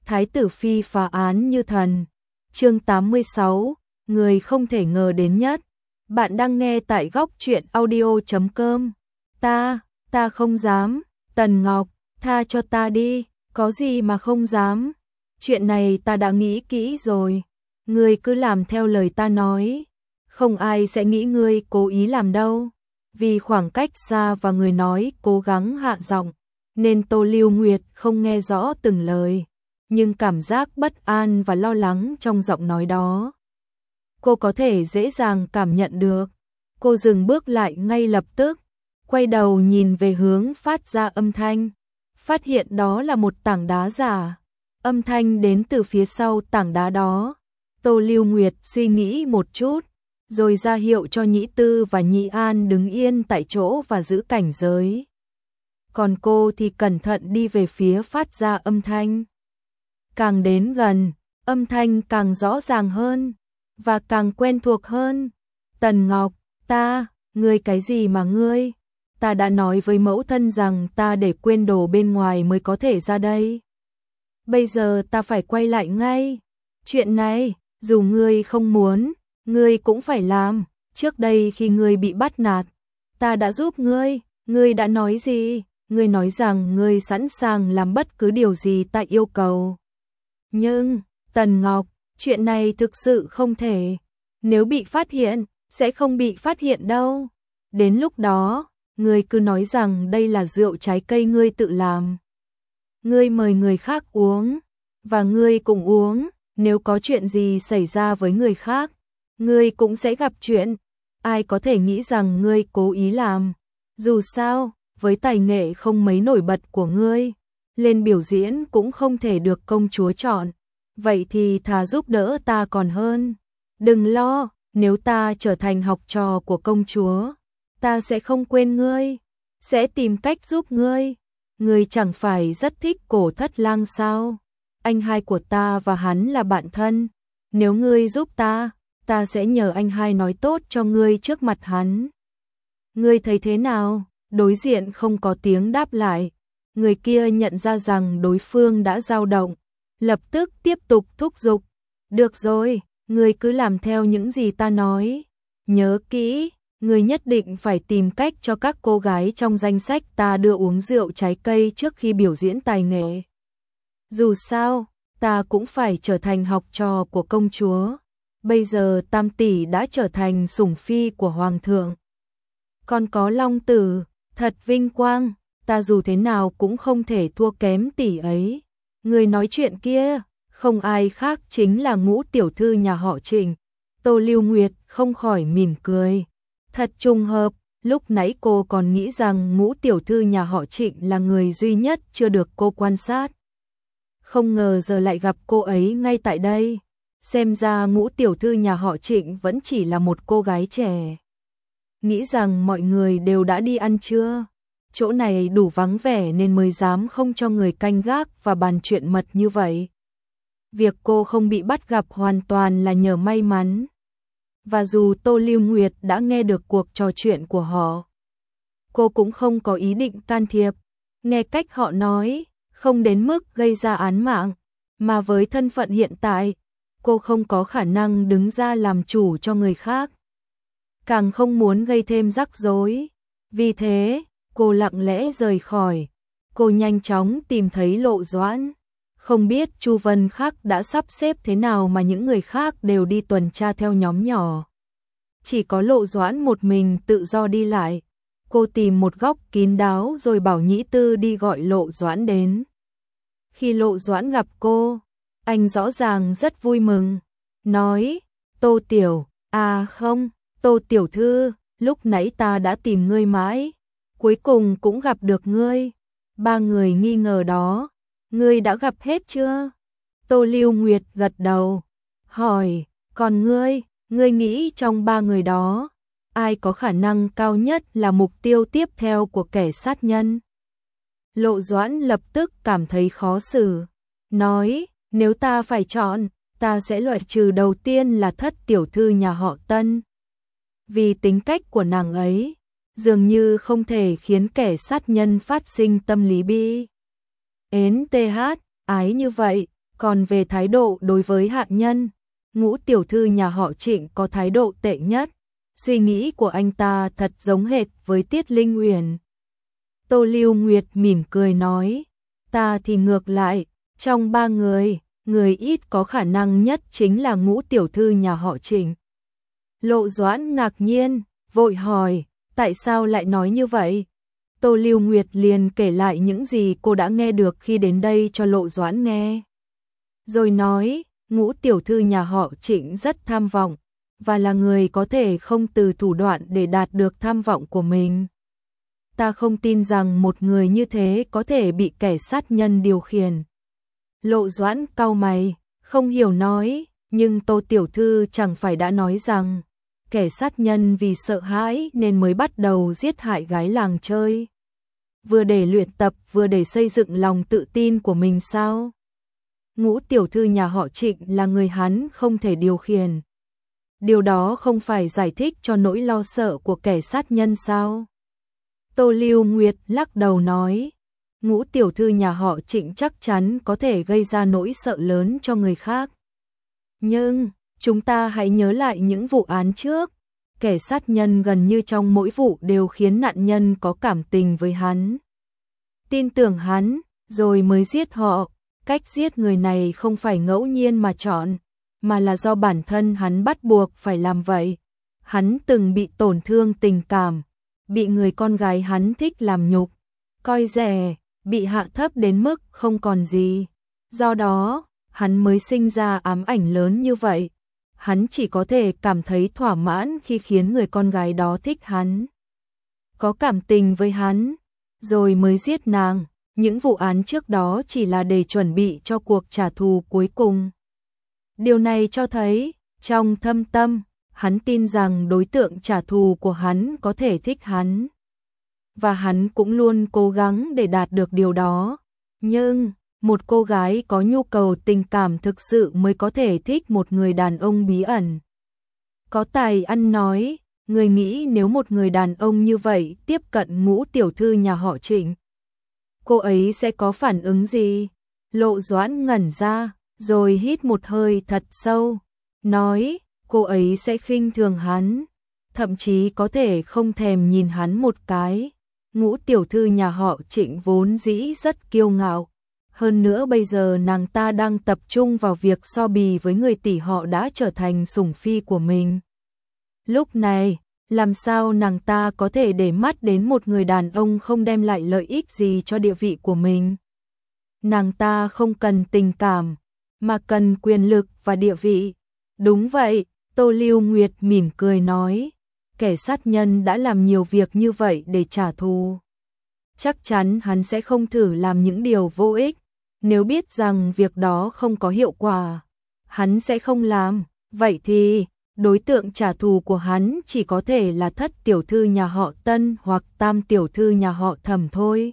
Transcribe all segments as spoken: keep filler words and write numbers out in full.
Thái tử phi phá án như thần. Chương tám mươi sáu, người không thể ngờ đến nhất. Bạn đang nghe tại góc truyện audio chấm com. Ta, ta không dám. Tần Ngọc, tha cho ta đi, có gì mà không dám. Chuyện này ta đã nghĩ kỹ rồi. Ngươi cứ làm theo lời ta nói. Không ai sẽ nghĩ ngươi cố ý làm đâu. Vì khoảng cách xa và người nói cố gắng hạ giọng, nên Tô Lưu Nguyệt không nghe rõ từng lời, nhưng cảm giác bất an và lo lắng trong giọng nói đó, cô có thể dễ dàng cảm nhận được. Cô dừng bước lại ngay lập tức, quay đầu nhìn về hướng phát ra âm thanh, phát hiện đó là một tảng đá giả. Âm thanh đến từ phía sau tảng đá đó. Tô Lưu Nguyệt suy nghĩ một chút, rồi ra hiệu cho Nhĩ Tư và Nhĩ An đứng yên tại chỗ và giữ cảnh giới. Còn cô thì cẩn thận đi về phía phát ra âm thanh. Càng đến gần, âm thanh càng rõ ràng hơn, và càng quen thuộc hơn. Tần Ngọc, ta, ngươi cái gì mà ngươi? Ta đã nói với mẫu thân rằng ta để quên đồ bên ngoài mới có thể ra đây. Bây giờ ta phải quay lại ngay. Chuyện này, dù ngươi không muốn, ngươi cũng phải làm. Trước đây khi ngươi bị bắt nạt, ta đã giúp ngươi. Ngươi đã nói gì? Ngươi nói rằng ngươi sẵn sàng làm bất cứ điều gì ta yêu cầu. Nhưng, Tần Ngọc, chuyện này thực sự không thể. Nếu bị phát hiện, sẽ không bị phát hiện đâu. Đến lúc đó, ngươi cứ nói rằng đây là rượu trái cây ngươi tự làm. Ngươi mời người khác uống, và ngươi cũng uống. Nếu có chuyện gì xảy ra với người khác, ngươi cũng sẽ gặp chuyện. Ai có thể nghĩ rằng ngươi cố ý làm. Dù sao, với tài nghệ không mấy nổi bật của ngươi, lên biểu diễn cũng không thể được công chúa chọn. Vậy thì thà giúp đỡ ta còn hơn. Đừng lo, nếu ta trở thành học trò của công chúa, ta sẽ không quên ngươi, sẽ tìm cách giúp ngươi. Ngươi chẳng phải rất thích Cổ Thất Lang sao? Anh hai của ta và hắn là bạn thân. Nếu ngươi giúp ta, ta sẽ nhờ anh hai nói tốt cho ngươi trước mặt hắn. Ngươi thấy thế nào? Đối diện không có tiếng đáp lại. Người kia nhận ra rằng đối phương đã dao động, lập tức tiếp tục thúc giục. Được rồi, ngươi cứ làm theo những gì ta nói. Nhớ kỹ, ngươi nhất định phải tìm cách cho các cô gái trong danh sách ta đưa uống rượu trái cây trước khi biểu diễn tài nghệ. Dù sao, ta cũng phải trở thành học trò của công chúa. Bây giờ Tam tỷ đã trở thành sủng phi của hoàng thượng. Còn có Long tử, thật vinh quang, ta dù thế nào cũng không thể thua kém tỷ ấy. Người nói chuyện kia, không ai khác chính là Ngũ tiểu thư nhà họ Trịnh. Tô Lưu Nguyệt không khỏi mỉm cười. Thật trùng hợp, lúc nãy cô còn nghĩ rằng Ngũ tiểu thư nhà họ Trịnh là người duy nhất chưa được cô quan sát. Không ngờ giờ lại gặp cô ấy ngay tại đây. Xem ra Ngũ tiểu thư nhà họ Trịnh vẫn chỉ là một cô gái trẻ. Nghĩ rằng mọi người đều đã đi ăn trưa. Chỗ này đủ vắng vẻ nên mới dám không cho người canh gác và bàn chuyện mật như vậy. Việc cô không bị bắt gặp hoàn toàn là nhờ may mắn. Và dù Tô Lưu Nguyệt đã nghe được cuộc trò chuyện của họ, cô cũng không có ý định can thiệp. Nghe cách họ nói, không đến mức gây ra án mạng, mà với thân phận hiện tại, cô không có khả năng đứng ra làm chủ cho người khác. Càng không muốn gây thêm rắc rối. Vì thế, cô lặng lẽ rời khỏi. Cô nhanh chóng tìm thấy Lộ Doãn. Không biết Chu Vân Khắc đã sắp xếp thế nào mà những người khác đều đi tuần tra theo nhóm nhỏ. Chỉ có Lộ Doãn một mình tự do đi lại. Cô tìm một góc kín đáo rồi bảo Nhĩ Tư đi gọi Lộ Doãn đến. Khi Lộ Doãn gặp cô, anh rõ ràng rất vui mừng. Nói, Tô Tiểu, à không, Tô Tiểu Thư, lúc nãy ta đã tìm ngươi mãi. Cuối cùng cũng gặp được ngươi. Ba người nghi ngờ đó, ngươi đã gặp hết chưa? Tô Lưu Nguyệt gật đầu, hỏi, còn ngươi, ngươi nghĩ trong ba người đó, ai có khả năng cao nhất là mục tiêu tiếp theo của kẻ sát nhân? Lộ Doãn lập tức cảm thấy khó xử, nói, nếu ta phải chọn, ta sẽ loại trừ đầu tiên là Thất tiểu thư nhà họ Tân. Vì tính cách của nàng ấy, dường như không thể khiến kẻ sát nhân phát sinh tâm lý bi. Ến th, ái như vậy, Còn về thái độ đối với hạ nhân, Ngũ tiểu thư nhà họ Trịnh có thái độ tệ nhất. Suy nghĩ của anh ta thật giống hệt với Tiết Linh Uyển. Tô Lưu Nguyệt mỉm cười nói, ta thì ngược lại, trong ba người, người ít có khả năng nhất chính là Ngũ tiểu thư nhà họ Trịnh. Lộ Doãn ngạc nhiên, vội hỏi, tại sao lại nói như vậy? Tô Lưu Nguyệt liền kể lại những gì cô đã nghe được khi đến đây cho Lộ Doãn nghe. Rồi nói, Ngũ tiểu thư nhà họ Trịnh rất tham vọng, và là người có thể không từ thủ đoạn để đạt được tham vọng của mình. Ta không tin rằng một người như thế có thể bị kẻ sát nhân điều khiển. Lộ Doãn cau mày, không hiểu nói, nhưng Tô tiểu thư chẳng phải đã nói rằng kẻ sát nhân vì sợ hãi nên mới bắt đầu giết hại gái làng chơi. Vừa để luyện tập vừa để xây dựng lòng tự tin của mình sao? Ngũ tiểu thư nhà họ Trịnh là người hắn không thể điều khiển. Điều đó không phải giải thích cho nỗi lo sợ của kẻ sát nhân sao? Tô Lưu Nguyệt lắc đầu nói, Ngũ tiểu thư nhà họ Trịnh chắc chắn có thể gây ra nỗi sợ lớn cho người khác. Nhưng, chúng ta hãy nhớ lại những vụ án trước. Kẻ sát nhân gần như trong mỗi vụ đều khiến nạn nhân có cảm tình với hắn, tin tưởng hắn, rồi mới giết họ. Cách giết người này không phải ngẫu nhiên mà chọn, mà là do bản thân hắn bắt buộc phải làm vậy. Hắn từng bị tổn thương tình cảm, bị người con gái hắn thích làm nhục, coi rẻ, bị hạ thấp đến mức không còn gì. Do đó, hắn mới sinh ra ám ảnh lớn như vậy. Hắn chỉ có thể cảm thấy thỏa mãn khi khiến người con gái đó thích hắn, có cảm tình với hắn, rồi mới giết nàng. Những vụ án trước đó chỉ là để chuẩn bị cho cuộc trả thù cuối cùng. Điều này cho thấy, trong thâm tâm, hắn tin rằng đối tượng trả thù của hắn có thể thích hắn. Và hắn cũng luôn cố gắng để đạt được điều đó. Nhưng, một cô gái có nhu cầu tình cảm thực sự mới có thể thích một người đàn ông bí ẩn. Có tài ăn nói, người nghĩ nếu một người đàn ông như vậy tiếp cận Ngũ tiểu thư nhà họ Trịnh, cô ấy sẽ có phản ứng gì? Lộ Doãn ngẩn ra, rồi hít một hơi thật sâu, nói, cô ấy sẽ khinh thường hắn, thậm chí có thể không thèm nhìn hắn một cái. Ngũ tiểu thư nhà họ Trịnh vốn dĩ rất kiêu ngạo, hơn nữa bây giờ nàng ta đang tập trung vào việc so bì với người tỷ họ đã trở thành sủng phi của mình. Lúc này, làm sao nàng ta có thể để mắt đến một người đàn ông không đem lại lợi ích gì cho địa vị của mình? Nàng ta không cần tình cảm, mà cần quyền lực và địa vị. Đúng vậy, Tô Lưu Nguyệt mỉm cười nói, kẻ sát nhân đã làm nhiều việc như vậy để trả thù. Chắc chắn hắn sẽ không thử làm những điều vô ích. Nếu biết rằng việc đó không có hiệu quả, hắn sẽ không làm. Vậy thì, đối tượng trả thù của hắn chỉ có thể là Thất tiểu thư nhà họ Tân hoặc Tam tiểu thư nhà họ Thẩm thôi.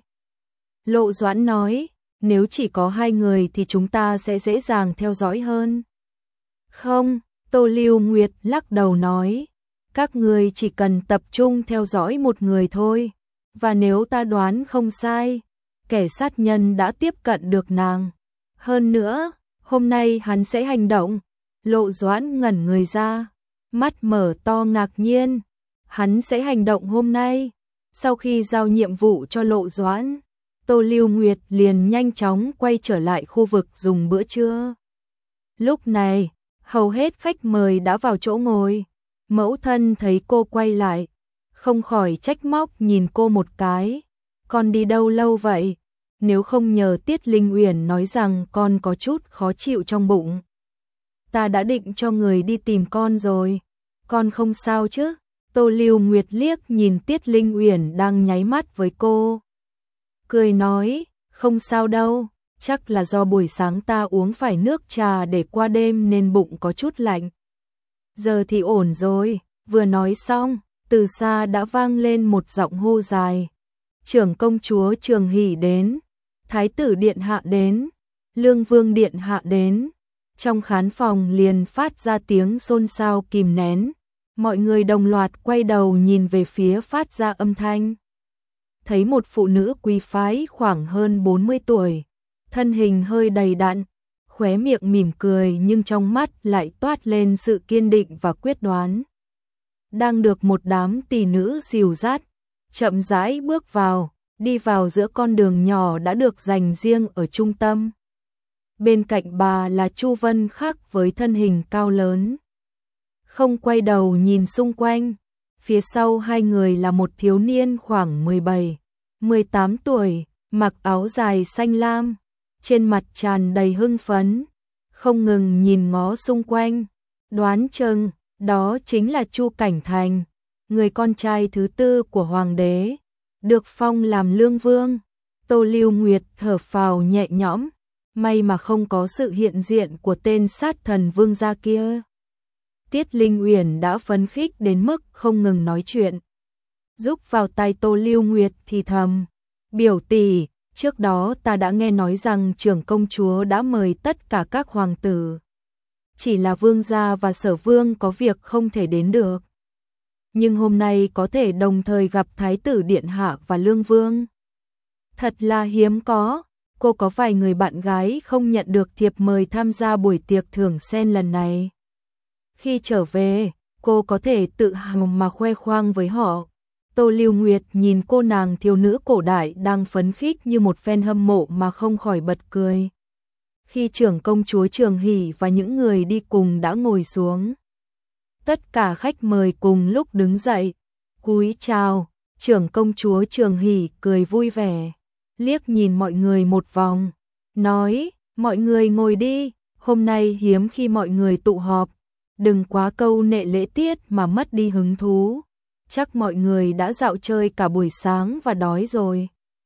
Lộ Doãn nói, nếu chỉ có hai người thì chúng ta sẽ dễ dàng theo dõi hơn. Không, Tô Lưu Nguyệt lắc đầu nói, các người chỉ cần tập trung theo dõi một người thôi. Và nếu ta đoán không sai, kẻ sát nhân đã tiếp cận được nàng. Hơn nữa, hôm nay hắn sẽ hành động. Lộ Doãn ngẩn người ra, mắt mở to ngạc nhiên. Hắn sẽ hành động hôm nay. Sau khi giao nhiệm vụ cho Lộ Doãn, Tô Lưu Nguyệt liền nhanh chóng quay trở lại khu vực dùng bữa trưa. Lúc này, hầu hết khách mời đã vào chỗ ngồi. Mẫu thân thấy cô quay lại, không khỏi trách móc nhìn cô một cái. Con đi đâu lâu vậy? Nếu không nhờ Tiết Linh Uyển nói rằng con có chút khó chịu trong bụng. Ta đã định cho người đi tìm con rồi. Con không sao chứ? Tô Lưu Nguyệt liếc nhìn Tiết Linh Uyển đang nháy mắt với cô. Cười nói, không sao đâu, chắc là do buổi sáng ta uống phải nước trà để qua đêm nên bụng có chút lạnh. Giờ thì ổn rồi. Vừa nói xong, từ xa đã vang lên một giọng hô dài. Trưởng công chúa Trường Hỷ đến, Thái tử điện hạ đến, Lương vương điện hạ đến. Trong khán phòng liền phát ra tiếng xôn xao kìm nén. Mọi người đồng loạt quay đầu nhìn về phía phát ra âm thanh. Thấy một phụ nữ quý phái khoảng hơn bốn mươi tuổi, thân hình hơi đầy đặn, khóe miệng mỉm cười nhưng trong mắt lại toát lên sự kiên định và quyết đoán. Đang được một đám tỷ nữ dìu dắt, chậm rãi bước vào, đi vào giữa con đường nhỏ đã được dành riêng ở trung tâm. Bên cạnh bà là Chu Vân Khắc với thân hình cao lớn. Không quay đầu nhìn xung quanh, phía sau hai người là một thiếu niên khoảng mười bảy, mười tám tuổi, mặc áo dài xanh lam, trên mặt tràn đầy hưng phấn, không ngừng nhìn ngó xung quanh, đoán chừng đó chính là Chu Cảnh Thành, người con trai thứ tư của hoàng đế, được phong làm lương vương. Tô Lưu Nguyệt thở phào nhẹ nhõm, may mà không có sự hiện diện của tên sát thần vương gia kia. Tiết Linh Uyển đã phấn khích đến mức không ngừng nói chuyện, giúp vào tai Tô Lưu Nguyệt thì thầm, biểu tỷ, trước đó ta đã nghe nói rằng trưởng công chúa đã mời tất cả các hoàng tử. Chỉ là vương gia và sở vương có việc không thể đến được. Nhưng hôm nay có thể đồng thời gặp thái tử điện hạ và lương vương. Thật là hiếm có, cô có vài người bạn gái không nhận được thiệp mời tham gia buổi tiệc thưởng sen lần này. Khi trở về, cô có thể tự hào mà khoe khoang với họ. Tô Lưu Nguyệt nhìn cô nàng thiếu nữ cổ đại đang phấn khích như một fan hâm mộ mà không khỏi bật cười. Khi trưởng công chúa Trường Hỷ và những người đi cùng đã ngồi xuống, tất cả khách mời cùng lúc đứng dậy, cúi chào. Trưởng công chúa Trường Hỷ cười vui vẻ, liếc nhìn mọi người một vòng, nói, mọi người ngồi đi, hôm nay hiếm khi mọi người tụ họp, đừng quá câu nệ lễ tiết mà mất đi hứng thú. Chắc mọi người đã dạo chơi cả buổi sáng và đói rồi.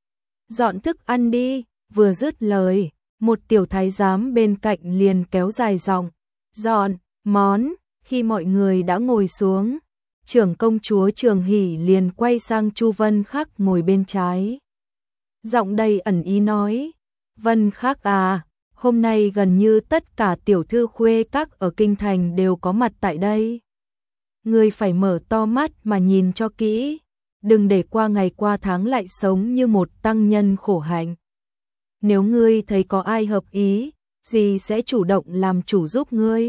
Dọn thức ăn đi. Vừa dứt lời, một tiểu thái giám bên cạnh liền kéo dài giọng, dọn món. Khi mọi người đã ngồi xuống, trưởng công chúa Trường Hỷ liền quay sang Chu Vân Khắc ngồi bên trái. Giọng đầy ẩn ý nói, Vân Khắc à, hôm nay gần như tất cả tiểu thư khuê các ở kinh thành đều có mặt tại đây. Ngươi phải mở to mắt mà nhìn cho kỹ, đừng để qua ngày qua tháng lại sống như một tăng nhân khổ hạnh. Nếu ngươi thấy có ai hợp ý, dì sẽ chủ động làm chủ giúp ngươi.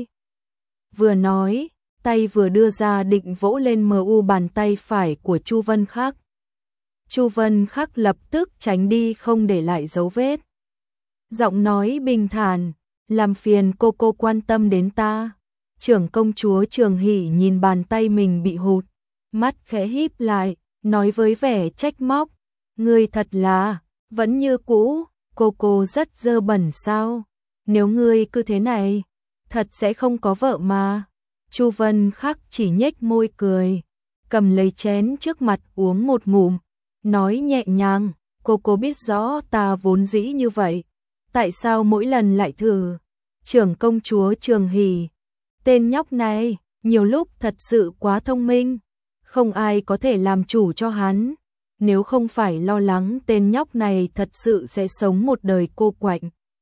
Vừa nói, tay vừa đưa ra định vỗ lên mờ u bàn tay phải của Chu Vân Khắc. Chu Vân Khắc lập tức tránh đi không để lại dấu vết. Giọng nói bình thản, làm phiền cô cô quan tâm đến ta. Trưởng công chúa Trường Hỷ nhìn bàn tay mình bị hụt, mắt khẽ híp lại, nói với vẻ trách móc, ngươi thật là, vẫn như cũ, cô cô rất dơ bẩn sao, nếu ngươi cứ thế này, thật sẽ không có vợ mà. Chu Vân Khắc chỉ nhếch môi cười, cầm lấy chén trước mặt uống một ngụm, nói nhẹ nhàng, cô cô biết rõ ta vốn dĩ như vậy, tại sao mỗi lần lại thử. Trưởng công chúa Trường Hỷ, tên nhóc này, nhiều lúc thật sự quá thông minh, không ai có thể làm chủ cho hắn, nếu không phải lo lắng tên nhóc này thật sự sẽ sống một đời cô quạnh.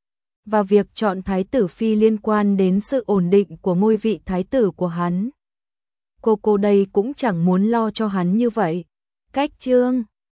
Và việc chọn thái tử phi liên quan đến sự ổn định của ngôi vị thái tử của hắn. Cô cô đây cũng chẳng muốn lo cho hắn như vậy. Cách chương